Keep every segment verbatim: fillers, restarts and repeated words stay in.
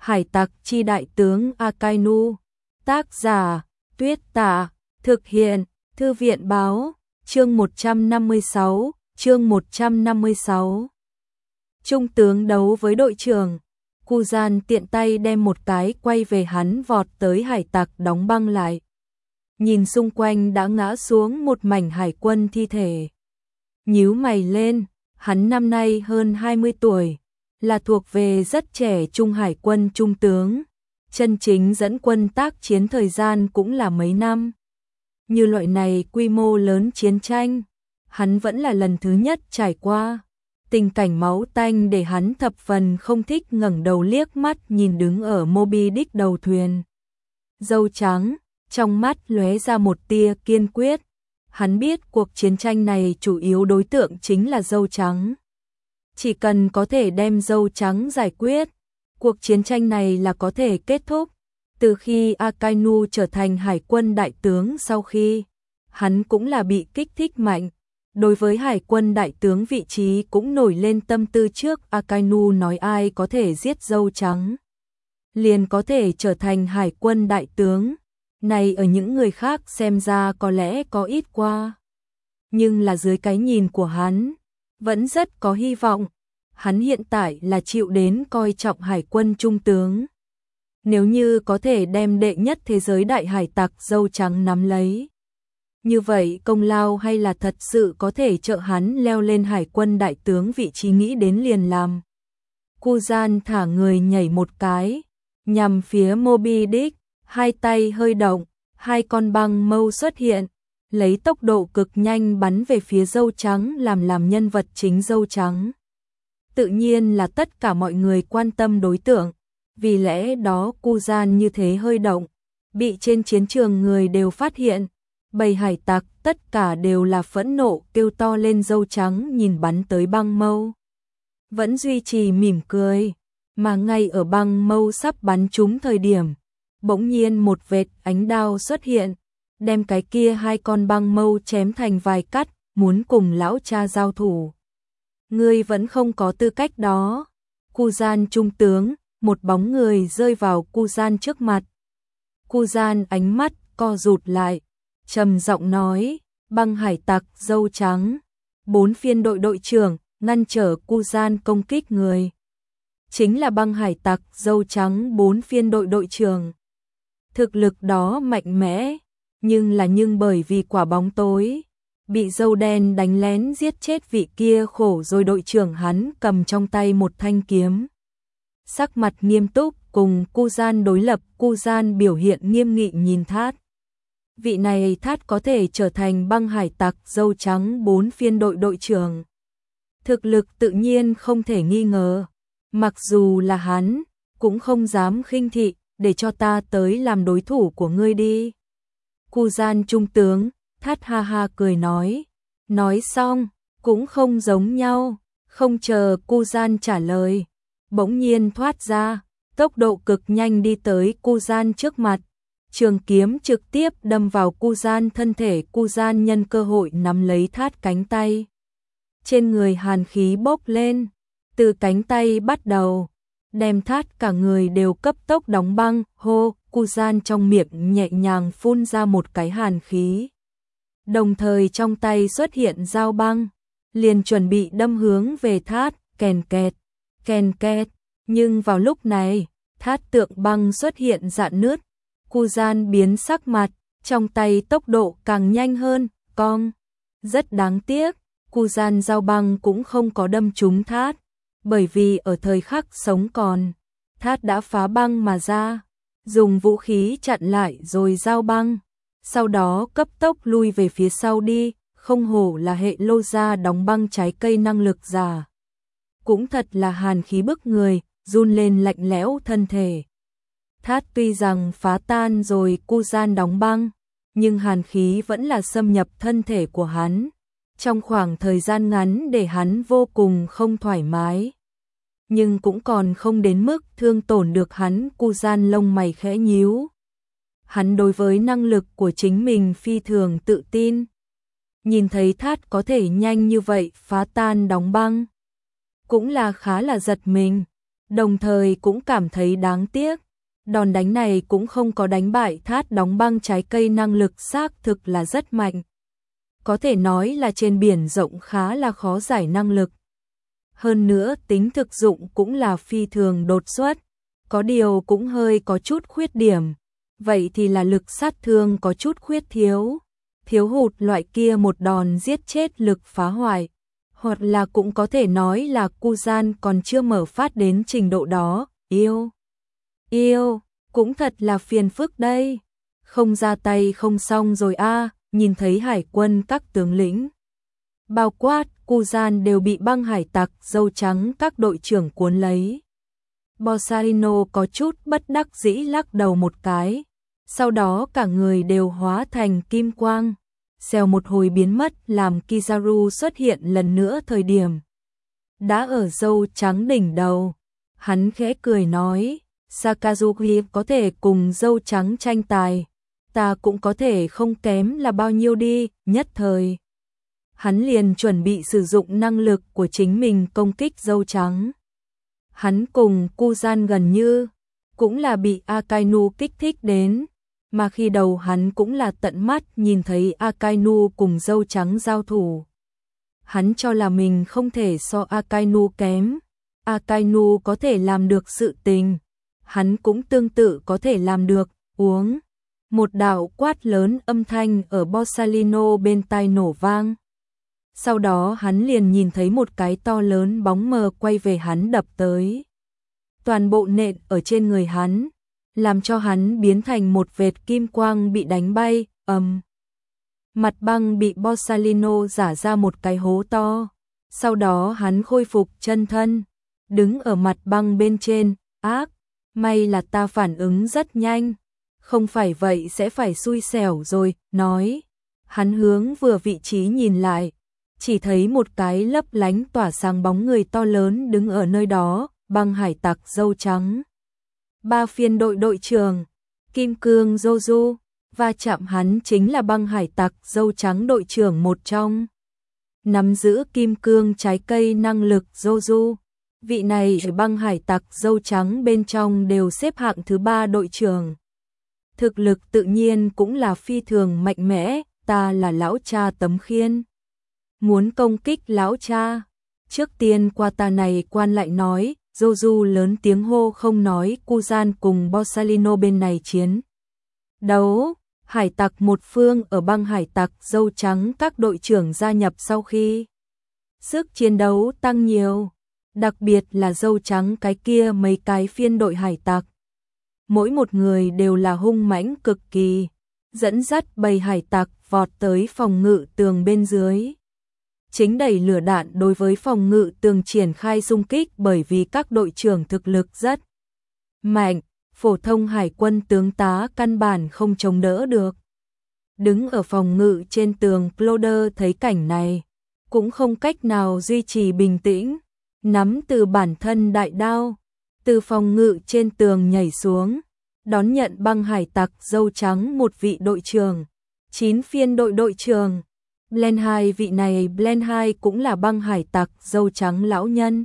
Hải tặc chi đại tướng Akainu. Tác giả Tuyết Tả. Thực hiện Thư viện Báo. Chương một trăm năm mươi sáu. Chương một trăm năm mươi sáu. Trung tướng đấu với đội trưởng. Kuzan tiện tay đem một cái quay về hắn vọt tới hải tặc đóng băng lại. Nhìn xung quanh đã ngã xuống một mảnh hải quân thi thể. Nhíu mày lên, hắn năm nay hơn hai mươi tuổi, là thuộc về rất trẻ trung hải quân trung tướng. Chân chính dẫn quân tác chiến thời gian cũng là mấy năm. Như loại này quy mô lớn chiến tranh, hắn vẫn là lần thứ nhất trải qua. Tình cảnh máu tanh để hắn thập phần không thích, ngẩng đầu liếc mắt nhìn đứng ở Moby Dick đầu thuyền. Dâu trắng, trong mắt lóe ra một tia kiên quyết. Hắn biết cuộc chiến tranh này chủ yếu đối tượng chính là dâu trắng. Chỉ cần có thể đem dâu trắng giải quyết, cuộc chiến tranh này là có thể kết thúc. Từ khi Akainu trở thành hải quân đại tướng sau khi, hắn cũng là bị kích thích mạnh. Đối với hải quân đại tướng vị trí cũng nổi lên tâm tư trước Akainu nói ai có thể giết dâu trắng, liền có thể trở thành hải quân đại tướng. Này ở những người khác xem ra có lẽ có ít qua. Nhưng là dưới cái nhìn của hắn, vẫn rất có hy vọng. Hắn hiện tại là chịu đến coi trọng hải quân trung tướng. Nếu như có thể đem đệ nhất thế giới đại hải tặc dâu trắng nắm lấy, như vậy công lao hay là thật sự có thể trợ hắn leo lên hải quân đại tướng vị trí, nghĩ đến liền làm. Kuzan thả người nhảy một cái, nhằm phía Moby Dick, hai tay hơi động, hai con băng mâu xuất hiện, lấy tốc độ cực nhanh bắn về phía dâu trắng, làm làm nhân vật chính dâu trắng. Tự nhiên là tất cả mọi người quan tâm đối tượng, vì lẽ đó Kuzan như thế hơi động, bị trên chiến trường người đều phát hiện. Bầy hải tặc tất cả đều là phẫn nộ kêu to lên, dâu trắng nhìn bắn tới băng mâu, vẫn duy trì mỉm cười, mà ngay ở băng mâu sắp bắn trúng thời điểm, bỗng nhiên một vệt ánh đao xuất hiện, đem cái kia hai con băng mâu chém thành vài cắt, muốn cùng lão cha giao thủ. Ngươi vẫn không có tư cách đó. Kuzan trung tướng, một bóng người rơi vào Kuzan trước mặt. Kuzan ánh mắt co rụt lại, trầm giọng nói, băng hải tặc dâu trắng, bốn phiên đội đội trưởng, ngăn trở Kuzan công kích người. Chính là băng hải tặc dâu trắng bốn phiên đội đội trưởng. Thực lực đó mạnh mẽ, nhưng là nhưng bởi vì quả bóng tối, bị dâu đen đánh lén giết chết vị kia khổ rồi đội trưởng, hắn cầm trong tay một thanh kiếm. Sắc mặt nghiêm túc cùng Kuzan đối lập, Kuzan biểu hiện nghiêm nghị nhìn Thát. Vị này Thát có thể trở thành băng hải tặc dâu trắng bốn phiên đội đội trưởng. Thực lực tự nhiên không thể nghi ngờ, mặc dù là hắn, cũng không dám khinh thị, để cho ta tới làm đối thủ của ngươi đi. Kuzan trung tướng, Thát ha ha cười nói. Nói xong, cũng không giống nhau, không chờ Kuzan trả lời, bỗng nhiên thoát ra, tốc độ cực nhanh đi tới Kuzan trước mặt. Trường kiếm trực tiếp đâm vào Kuzan thân thể, Kuzan nhân cơ hội nắm lấy Thát cánh tay. Trên người hàn khí bốc lên, từ cánh tay bắt đầu, đem Thát cả người đều cấp tốc đóng băng. Hô, Kuzan trong miệng nhẹ nhàng phun ra một cái hàn khí. Đồng thời trong tay xuất hiện dao băng, liền chuẩn bị đâm hướng về Thát, kèn kẹt, kèn kẹt. Nhưng vào lúc này, Thát tượng băng xuất hiện rạn nứt. Kuzan biến sắc mặt, trong tay tốc độ càng nhanh hơn, cong. Rất đáng tiếc, Kuzan dao băng cũng không có đâm trúng Thát, bởi vì ở thời khắc sống còn, Thát đã phá băng mà ra, dùng vũ khí chặn lại rồi dao băng, sau đó cấp tốc lui về phía sau đi, không hổ là hệ lô gia đóng băng trái cây năng lực giả. Cũng thật là hàn khí bức người, run lên lạnh lẽo thân thể. Thát tuy rằng phá tan rồi Kuzan đóng băng, nhưng hàn khí vẫn là xâm nhập thân thể của hắn, trong khoảng thời gian ngắn để hắn vô cùng không thoải mái. Nhưng cũng còn không đến mức thương tổn được hắn. Kuzan lông mày khẽ nhíu. Hắn đối với năng lực của chính mình phi thường tự tin. Nhìn thấy Thát có thể nhanh như vậy phá tan đóng băng, cũng là khá là giật mình. đồng thời cũng cảm thấy đáng tiếc. Đòn đánh này cũng không có đánh bại thát đóng băng trái cây, năng lực xác thực là rất mạnh. Có thể nói là trên biển rộng khá là khó giải năng lực. Hơn nữa tính thực dụng cũng là phi thường đột xuất, có điều cũng hơi có chút khuyết điểm. Vậy thì là lực sát thương có chút khuyết thiếu, thiếu hụt loại kia một đòn giết chết lực phá hoại. Hoặc là cũng có thể nói là Kuzan còn chưa mở phát đến trình độ đó. Yêu, yêu, cũng thật là phiền phức đây. Không ra tay không xong rồi a. À, nhìn thấy hải quân các tướng lĩnh, bao quát Kuzan đều bị băng hải tặc dâu trắng các đội trưởng cuốn lấy. Borsalino có chút bất đắc dĩ lắc đầu một cái, sau đó cả người đều hóa thành kim quang, xèo một hồi biến mất, làm Kizaru xuất hiện lần nữa thời điểm đã ở dâu trắng đỉnh đầu. Hắn khẽ cười nói, Sakazuki có thể cùng dâu trắng tranh tài, ta cũng có thể không kém là bao nhiêu đi. Nhất thời hắn liền chuẩn bị sử dụng năng lực của chính mình công kích dâu trắng. Hắn cùng Kuzan gần như cũng là bị Akainu kích thích đến, mà khi đầu hắn cũng là tận mắt nhìn thấy Akainu cùng dâu trắng giao thủ. Hắn cho là mình không thể so Akainu kém, Akainu có thể làm được sự tình, hắn cũng tương tự có thể làm được. Uống. Một đạo quát lớn âm thanh ở Borsalino bên tai nổ vang. Sau đó hắn liền nhìn thấy một cái to lớn bóng mờ quay về hắn đập tới. Toàn bộ nện ở trên người hắn, làm cho hắn biến thành một vệt kim quang bị đánh bay, ầm. Mặt băng bị Borsalino rả ra một cái hố to. Sau đó hắn khôi phục chân thân, đứng ở mặt băng bên trên, ác, may là ta phản ứng rất nhanh. Không phải vậy sẽ phải xui xẻo rồi, nói. Hắn hướng vừa vị trí nhìn lại, chỉ thấy một cái lấp lánh tỏa sáng bóng người to lớn đứng ở nơi đó, băng hải tặc dâu trắng. Ba phiên đội đội trưởng, Kim Cương Joju, va chạm hắn chính là băng hải tặc dâu trắng đội trưởng một trong. Nắm giữ kim cương trái cây năng lực Joju. Vị này ở băng hải tặc dâu trắng bên trong đều xếp hạng thứ ba đội trưởng. Thực lực tự nhiên cũng là phi thường mạnh mẽ, ta là lão cha Tấm Khiên. Muốn công kích lão cha. Trước tiên qua ta này quan lại nói, Joju lớn tiếng hô, không nói Kuzan cùng Borsalino bên này chiến đấu. Hải tặc một phương ở băng hải tặc dâu trắng các đội trưởng gia nhập sau khi sức chiến đấu tăng nhiều, đặc biệt là dâu trắng cái kia mấy cái phiên đội hải tặc. Mỗi một người đều là hung mãnh cực kỳ, dẫn dắt bầy hải tặc vọt tới phòng ngự tường bên dưới. Chính đẩy lửa đạn đối với phòng ngự tường triển khai xung kích, bởi vì các đội trưởng thực lực rất mạnh, phổ thông hải quân tướng tá căn bản không chống đỡ được. Đứng ở phòng ngự trên tường, Cloder thấy cảnh này, cũng không cách nào duy trì bình tĩnh, nắm từ bản thân đại đao, từ phòng ngự trên tường nhảy xuống, đón nhận băng hải tặc dâu trắng một vị đội trưởng, chín phiên đội đội trưởng. Blenheim, vị này Blenheim cũng là băng hải tặc dâu trắng lão nhân.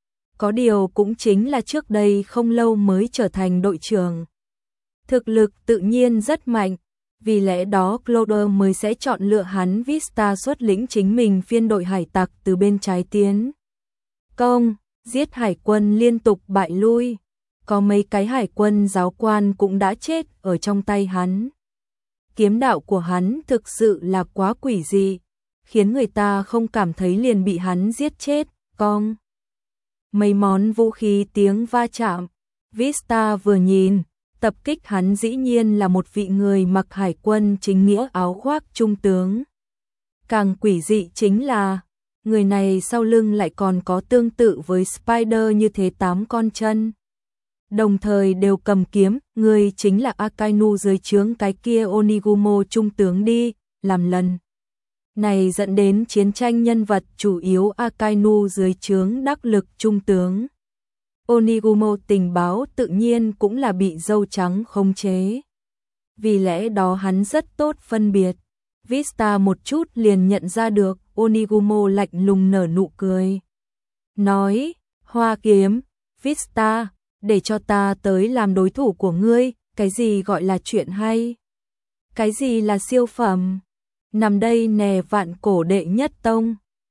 Có điều cũng chính là trước đây không lâu mới trở thành đội trưởng. Thực lực tự nhiên rất mạnh, vì lẽ đó Cloder mới sẽ chọn lựa hắn Vista xuất lĩnh chính mình phiên đội hải tặc từ bên trái tiến công, giết hải quân liên tục bại lui. Có mấy cái hải quân giáo quan cũng đã chết ở trong tay hắn. Kiếm đạo của hắn thực sự là quá quỷ dị, khiến người ta không cảm thấy liền bị hắn giết chết. Cong. Mấy món vũ khí tiếng va chạm. Vista vừa nhìn, tập kích hắn dĩ nhiên là một vị người mặc hải quân chính nghĩa áo khoác trung tướng. Càng quỷ dị chính là, người này sau lưng lại còn có tương tự với Spider như thế tám con chân. Đồng thời đều cầm kiếm, người chính là Akainu dưới trướng cái kia Onigumo trung tướng đi, làm lần này dẫn đến chiến tranh nhân vật chủ yếu Akainu dưới trướng đắc lực trung tướng. Onigumo tình báo tự nhiên cũng là bị dâu trắng khống chế. Vì lẽ đó hắn rất tốt phân biệt. Vista một chút liền nhận ra được, Onigumo lạnh lùng nở nụ cười. Nói, hoa kiếm, Vista, để cho ta tới làm đối thủ của ngươi, cái gì gọi là chuyện hay? Cái gì là siêu phẩm? Nằm đây nè vạn cổ đệ nhất tông.